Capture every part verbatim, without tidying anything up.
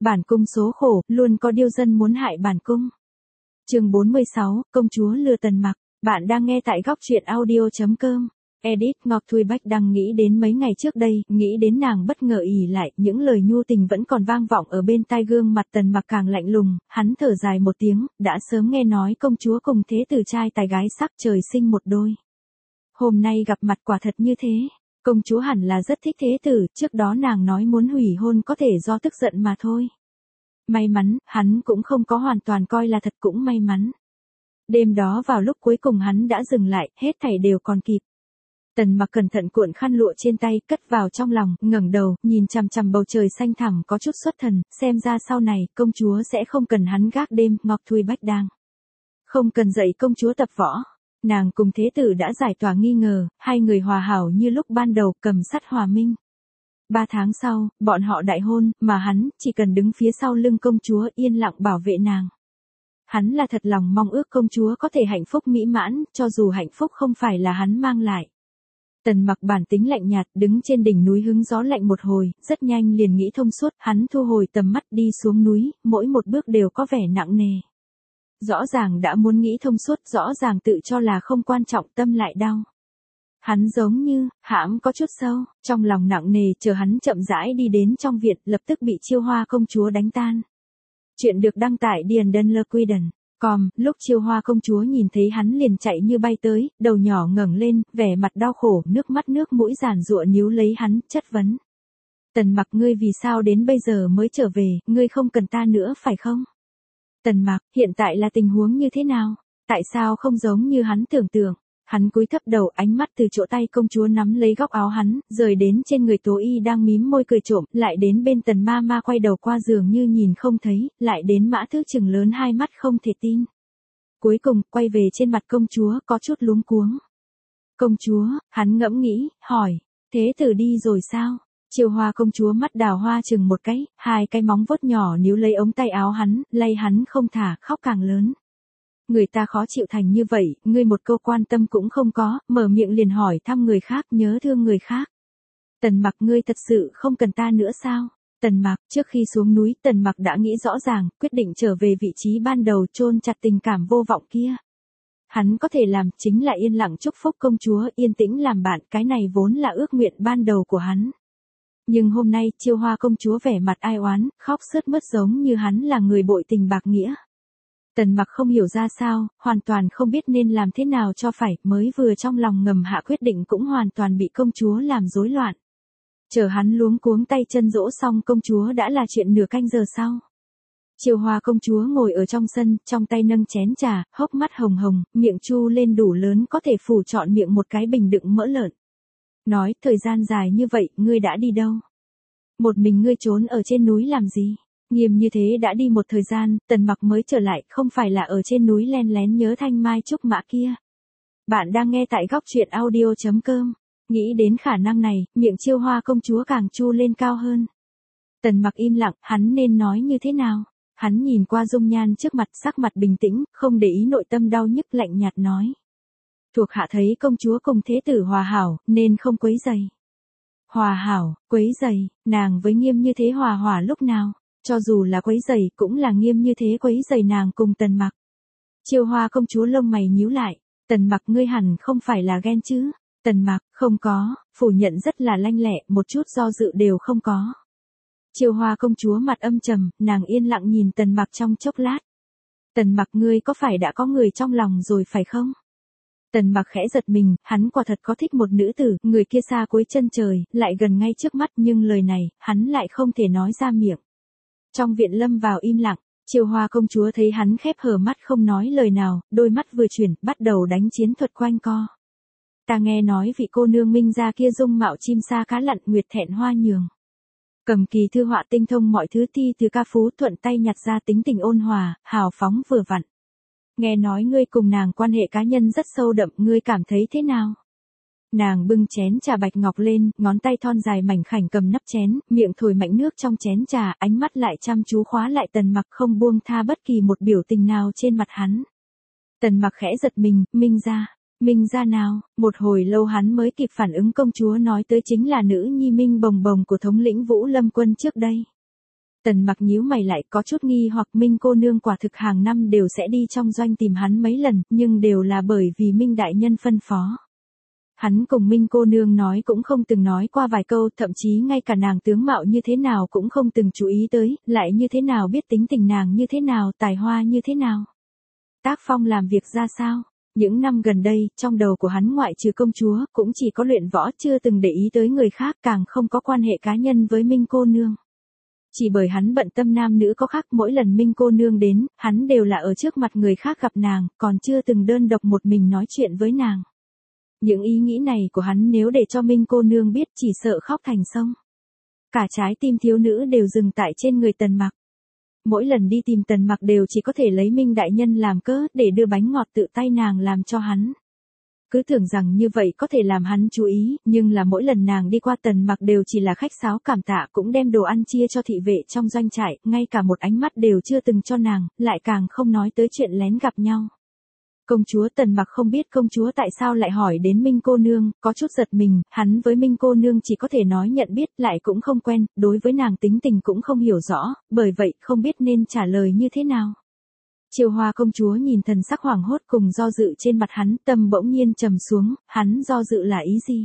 Bản cung số khổ, luôn có điêu dân muốn hại bản cung. Chương bốn mươi sáu, công chúa lừa Tần Mặc. Bạn đang nghe tại góc truyện audio chấm com. Edit Ngọc Thùy Bách đang nghĩ đến mấy ngày trước đây, nghĩ đến nàng bất ngờ ỉ lại, những lời nhu tình vẫn còn vang vọng ở bên tai, gương mặt Tần Mặc càng lạnh lùng, hắn thở dài một tiếng, đã sớm nghe nói công chúa cùng thế tử trai tài gái sắc trời sinh một đôi. Hôm nay gặp mặt quả thật như thế, công chúa hẳn là rất thích thế tử, trước đó nàng nói muốn hủy hôn có thể do tức giận mà thôi. May mắn, hắn cũng không có hoàn toàn coi là thật, cũng may mắn. Đêm đó vào lúc cuối cùng hắn đã dừng lại, hết thảy đều còn kịp. Tần Mặc cẩn thận cuộn khăn lụa trên tay, cất vào trong lòng, ngẩng đầu, nhìn chằm chằm bầu trời xanh thẳm, có chút xuất thần, xem ra sau này, công chúa sẽ không cần hắn gác đêm. Ngọc Thùy Bách đang không cần dạy công chúa tập võ. Nàng cùng thế tử đã giải tỏa nghi ngờ, hai người hòa hảo như lúc ban đầu, cầm sắt hòa minh. Ba tháng sau, bọn họ đại hôn, mà hắn chỉ cần đứng phía sau lưng công chúa yên lặng bảo vệ nàng. Hắn là thật lòng mong ước công chúa có thể hạnh phúc mỹ mãn, cho dù hạnh phúc không phải là hắn mang lại. Tần Mặc bản tính lạnh nhạt, đứng trên đỉnh núi hứng gió lạnh một hồi, rất nhanh liền nghĩ thông suốt, hắn thu hồi tầm mắt đi xuống núi, mỗi một bước đều có vẻ nặng nề. Rõ ràng đã muốn nghĩ thông suốt, rõ ràng tự cho là không quan trọng, tâm lại đau. Hắn giống như, hãm có chút sâu, trong lòng nặng nề, chờ hắn chậm rãi đi đến trong viện, lập tức bị Chiêu Hoa công chúa đánh tan. Chuyện được đăng tải Điền Đơn Lơ Quy Đần. Com, lúc Chiêu Hoa công chúa nhìn thấy hắn liền chạy như bay tới, đầu nhỏ ngẩng lên, vẻ mặt đau khổ, nước mắt nước mũi giàn giụa níu lấy hắn, chất vấn. Tần Mặc, ngươi vì sao đến bây giờ mới trở về, ngươi không cần ta nữa phải không? Tần Mặc, hiện tại là tình huống như thế nào? Tại sao không giống như hắn tưởng tượng? Hắn cúi thấp đầu, ánh mắt từ chỗ tay công chúa nắm lấy góc áo hắn, rời đến trên người Tố Y đang mím môi cười trộm, lại đến bên Tần ma ma quay đầu qua giường như nhìn không thấy, lại đến Mã Thứ chừng lớn hai mắt không thể tin. Cuối cùng, quay về trên mặt công chúa, có chút luống cuống. Công chúa, hắn ngẫm nghĩ, hỏi, thế tử đi rồi sao? Chiêu Hoa công chúa mắt đào hoa chừng một cái, hai cái móng vuốt nhỏ níu lấy ống tay áo hắn, lay hắn không thả, khóc càng lớn. Người ta khó chịu thành như vậy, ngươi một câu quan tâm cũng không có, mở miệng liền hỏi thăm người khác, nhớ thương người khác. Tần Mặc, ngươi thật sự không cần ta nữa sao? Tần Mặc, trước khi xuống núi, Tần Mặc đã nghĩ rõ ràng, quyết định trở về vị trí ban đầu, chôn chặt tình cảm vô vọng kia. Hắn có thể làm, chính là yên lặng chúc phúc công chúa, yên tĩnh làm bạn, cái này vốn là ước nguyện ban đầu của hắn. Nhưng hôm nay, Chiêu Hoa công chúa vẻ mặt ai oán, khóc sướt mướt giống như hắn là người bội tình bạc nghĩa. Tần Mặc không hiểu ra sao, hoàn toàn không biết nên làm thế nào cho phải, mới vừa trong lòng ngầm hạ quyết định cũng hoàn toàn bị công chúa làm rối loạn. Chờ hắn luống cuống tay chân dỗ xong công chúa đã là chuyện nửa canh giờ sau. Chiêu Hoa công chúa ngồi ở trong sân, trong tay nâng chén trà, hốc mắt hồng hồng, miệng chu lên đủ lớn có thể phủ trọn miệng một cái bình đựng mỡ lợn. Nói, thời gian dài như vậy, ngươi đã đi đâu? Một mình ngươi trốn ở trên núi làm gì? Nghiêm như thế đã đi một thời gian, Tần Mặc mới trở lại, không phải là ở trên núi len lén nhớ Thanh Mai Trúc Mã kia. Bạn đang nghe tại góc truyện audio chấm com. Nghĩ đến khả năng này, miệng Chiêu Hoa công chúa càng chu lên cao hơn. Tần Mặc im lặng, hắn nên nói như thế nào? Hắn nhìn qua dung nhan trước mặt, sắc mặt bình tĩnh, không để ý nội tâm đau nhức, lạnh nhạt nói. Thuộc hạ thấy công chúa cùng thế tử hòa hảo, nên không quấy rầy. Hòa hảo, quấy rầy, nàng với Nghiêm như thế hòa hòa lúc nào? Cho dù là quấy rầy, cũng là Nghiêm như thế quấy rầy nàng cùng Tần Mặc. Chiêu Hoa công chúa lông mày nhíu lại, Tần Mặc, ngươi hẳn không phải là ghen chứ? Tần Mặc, không có, phủ nhận rất là lanh lẹ, một chút do dự đều không có. Chiêu Hoa công chúa mặt âm trầm, nàng yên lặng nhìn Tần Mặc trong chốc lát. Tần Mặc, ngươi có phải đã có người trong lòng rồi phải không? Tần Mặc khẽ giật mình, hắn quả thật có thích một nữ tử, người kia xa cuối chân trời, lại gần ngay trước mắt, nhưng lời này, hắn lại không thể nói ra miệng. Trong viện lâm vào im lặng, Chiêu Hoa công chúa thấy hắn khép hờ mắt không nói lời nào, đôi mắt vừa chuyển, bắt đầu đánh chiến thuật quanh co. Ta nghe nói vị cô nương Minh gia kia dung mạo chim sa cá lặn, nguyệt thẹn hoa nhường. Cầm kỳ thư họa tinh thông mọi thứ, thi từ ca phú, thuận tay nhặt ra, tính tình ôn hòa, hào phóng vừa vặn. Nghe nói ngươi cùng nàng quan hệ cá nhân rất sâu đậm, ngươi cảm thấy thế nào? Nàng bưng chén trà bạch ngọc lên, ngón tay thon dài mảnh khảnh cầm nắp chén, miệng thổi mạnh nước trong chén trà, ánh mắt lại chăm chú khóa lại Tần Mặc, không buông tha bất kỳ một biểu tình nào trên mặt hắn. Tần Mặc khẽ giật mình, Minh gia, Minh gia nào? Một hồi lâu hắn mới kịp phản ứng, công chúa nói tới chính là nữ nhi Minh Bồng Bồng của thống lĩnh Vũ Lâm quân trước đây. Tần Mặc nhíu mày lại, có chút nghi hoặc. Minh cô nương quả thực hàng năm đều sẽ đi trong doanh tìm hắn mấy lần, nhưng đều là bởi vì Minh đại nhân phân phó. Hắn cùng Minh cô nương nói cũng không từng nói qua vài câu, thậm chí ngay cả nàng tướng mạo như thế nào cũng không từng chú ý tới, lại như thế nào biết tính tình nàng như thế nào, tài hoa như thế nào. Tác phong làm việc ra sao. Những năm gần đây, trong đầu của hắn ngoại trừ công chúa, cũng chỉ có luyện võ, chưa từng để ý tới người khác, càng không có quan hệ cá nhân với Minh cô nương. Chỉ bởi hắn bận tâm nam nữ có khác, mỗi lần Minh cô nương đến, hắn đều là ở trước mặt người khác gặp nàng, còn chưa từng đơn độc một mình nói chuyện với nàng. Những ý nghĩ này của hắn nếu để cho Minh cô nương biết, chỉ sợ khóc thành sông. Cả trái tim thiếu nữ đều dừng tại trên người Tần Mặc. Mỗi lần đi tìm Tần Mặc đều chỉ có thể lấy Minh đại nhân làm cớ để đưa bánh ngọt tự tay nàng làm cho hắn. Cứ tưởng rằng như vậy có thể làm hắn chú ý, nhưng là mỗi lần nàng đi qua Tần Mặc đều chỉ là khách sáo cảm tạ, cũng đem đồ ăn chia cho thị vệ trong doanh trại, ngay cả một ánh mắt đều chưa từng cho nàng, lại càng không nói tới chuyện lén gặp nhau. Công chúa. Tần Mặc không biết công chúa tại sao lại hỏi đến Minh cô nương, có chút giật mình, hắn với Minh cô nương chỉ có thể nói nhận biết, lại cũng không quen, đối với nàng tính tình cũng không hiểu rõ, bởi vậy không biết nên trả lời như thế nào. Chiêu Hoa công chúa nhìn thần sắc hoảng hốt cùng do dự trên mặt hắn, tâm bỗng nhiên trầm xuống, hắn do dự là ý gì?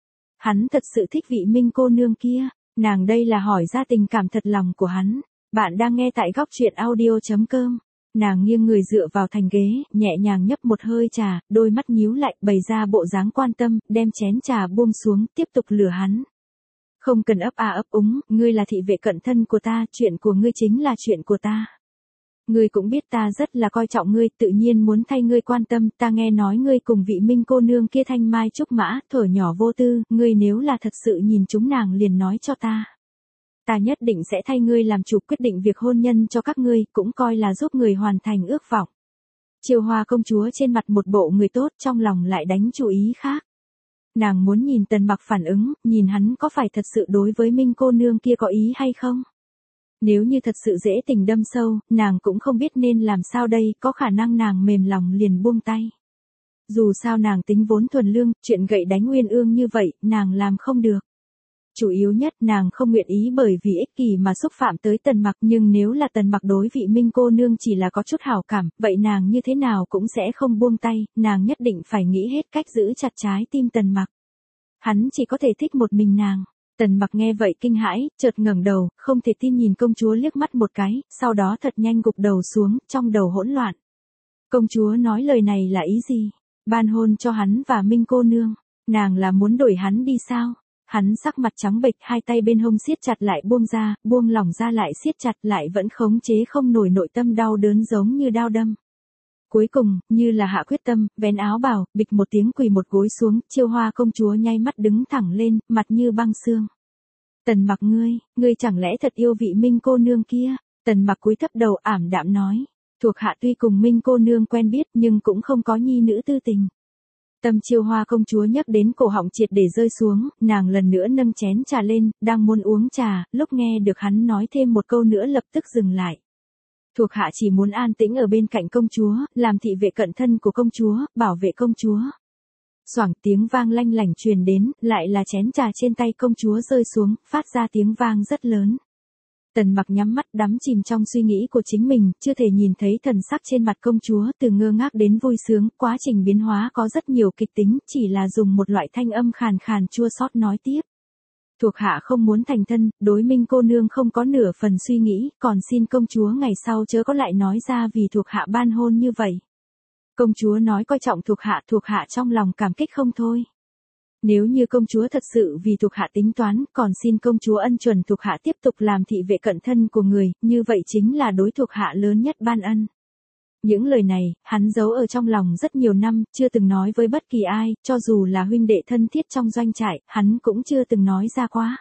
Hắn thật sự thích vị Minh cô nương kia, nàng đây là hỏi ra tình cảm thật lòng của hắn. Bạn đang nghe tại góc truyện audio chấm com. Nàng nghiêng người dựa vào thành ghế, nhẹ nhàng nhấp một hơi trà, đôi mắt nhíu lại, bày ra bộ dáng quan tâm, đem chén trà buông xuống, tiếp tục lừa hắn. Không cần ấp a ấp úng, ngươi là thị vệ cận thân của ta, chuyện của ngươi chính là chuyện của ta. Ngươi cũng biết ta rất là coi trọng ngươi, tự nhiên muốn thay ngươi quan tâm, ta nghe nói ngươi cùng vị Minh cô nương kia thanh mai trúc mã, thuở nhỏ vô tư, ngươi nếu là thật sự nhìn chúng nàng liền nói cho ta. Ta nhất định sẽ thay ngươi làm chủ, quyết định việc hôn nhân cho các ngươi, cũng coi là giúp người hoàn thành ước vọng. Chiêu Hoa công chúa trên mặt một bộ người tốt, trong lòng lại đánh chú ý khác. Nàng muốn nhìn Tần Mặc phản ứng, nhìn hắn có phải thật sự đối với Minh cô nương kia có ý hay không. Nếu như thật sự dễ tình đâm sâu, nàng cũng không biết nên làm sao đây, có khả năng nàng mềm lòng liền buông tay. Dù sao nàng tính vốn thuần lương, chuyện gậy đánh uyên ương như vậy, nàng làm không được. Chủ yếu nhất nàng không nguyện ý bởi vì ích kỷ mà xúc phạm tới Tần Mặc, nhưng nếu là Tần Mặc đối vị Minh cô nương chỉ là có chút hảo cảm, vậy nàng như thế nào cũng sẽ không buông tay, nàng nhất định phải nghĩ hết cách giữ chặt trái tim Tần Mặc. Hắn chỉ có thể thích một mình nàng. Tần Mặc nghe vậy kinh hãi, chợt ngẩng đầu, không thể tin nhìn công chúa liếc mắt một cái, sau đó thật nhanh gục đầu xuống, trong đầu hỗn loạn. Công chúa nói lời này là ý gì? Ban hôn cho hắn và Minh cô nương, nàng là muốn đuổi hắn đi sao? Hắn sắc mặt trắng bệch, hai tay bên hông siết chặt lại buông ra, buông lỏng ra lại siết chặt lại vẫn khống chế không nổi nội tâm đau đớn giống như đao đâm. Cuối cùng, như là hạ quyết tâm, vén áo bào, bịch một tiếng quỳ một gối xuống, Chiêu Hoa công chúa nháy mắt đứng thẳng lên, mặt như băng xương. Tần Mặc ngươi, ngươi chẳng lẽ thật yêu vị Minh cô nương kia? Tần Mặc cúi thấp đầu ảm đạm nói, thuộc hạ tuy cùng Minh cô nương quen biết nhưng cũng không có nhi nữ tư tình. Tâm Chiêu Hoa công chúa nhấc đến cổ họng triệt để rơi xuống, nàng lần nữa nâng chén trà lên, đang muốn uống trà, lúc nghe được hắn nói thêm một câu nữa lập tức dừng lại. Thuộc hạ chỉ muốn an tĩnh ở bên cạnh công chúa, làm thị vệ cận thân của công chúa, bảo vệ công chúa. Xoảng tiếng vang lanh lảnh truyền đến, lại là chén trà trên tay công chúa rơi xuống, phát ra tiếng vang rất lớn. Tần Mặc nhắm mắt đắm chìm trong suy nghĩ của chính mình, chưa thể nhìn thấy thần sắc trên mặt công chúa từ ngơ ngác đến vui sướng, quá trình biến hóa có rất nhiều kịch tính, chỉ là dùng một loại thanh âm khàn khàn chua xót nói tiếp. Thuộc hạ không muốn thành thân, đối Minh cô nương không có nửa phần suy nghĩ, còn xin công chúa ngày sau chớ có lại nói ra vì thuộc hạ ban hôn như vậy. Công chúa nói coi trọng thuộc hạ, thuộc hạ trong lòng cảm kích không thôi. Nếu như công chúa thật sự vì thuộc hạ tính toán, còn xin công chúa ân chuẩn thuộc hạ tiếp tục làm thị vệ cận thân của người, như vậy chính là đối thuộc hạ lớn nhất ban ân. Những lời này, hắn giấu ở trong lòng rất nhiều năm, chưa từng nói với bất kỳ ai, cho dù là huynh đệ thân thiết trong doanh trại, hắn cũng chưa từng nói ra quá.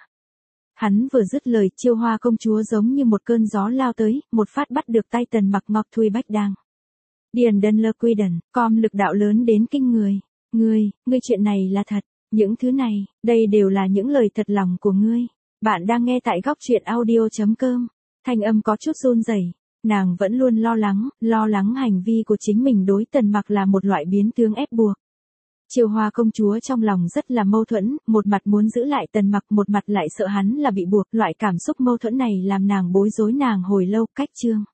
Hắn vừa dứt lời, Chiêu Hoa công chúa giống như một cơn gió lao tới, một phát bắt được tay Tần Mặc Ngọc Thui Bách Đang. Điền Đơn Lơ Quy Đần, com lực đạo lớn đến kinh người. Ngươi, ngươi chuyện này là thật. Những thứ này, đây đều là những lời thật lòng của ngươi. Bạn đang nghe tại góc truyện audio chấm com. Thanh âm có chút run rẩy. Nàng vẫn luôn lo lắng, lo lắng hành vi của chính mình đối Tần Mặc là một loại biến tướng ép buộc. Chiêu Hoa công chúa trong lòng rất là mâu thuẫn, một mặt muốn giữ lại Tần Mặc, một mặt lại sợ hắn là bị buộc, loại cảm xúc mâu thuẫn này làm nàng bối rối nàng hồi lâu. Cách chương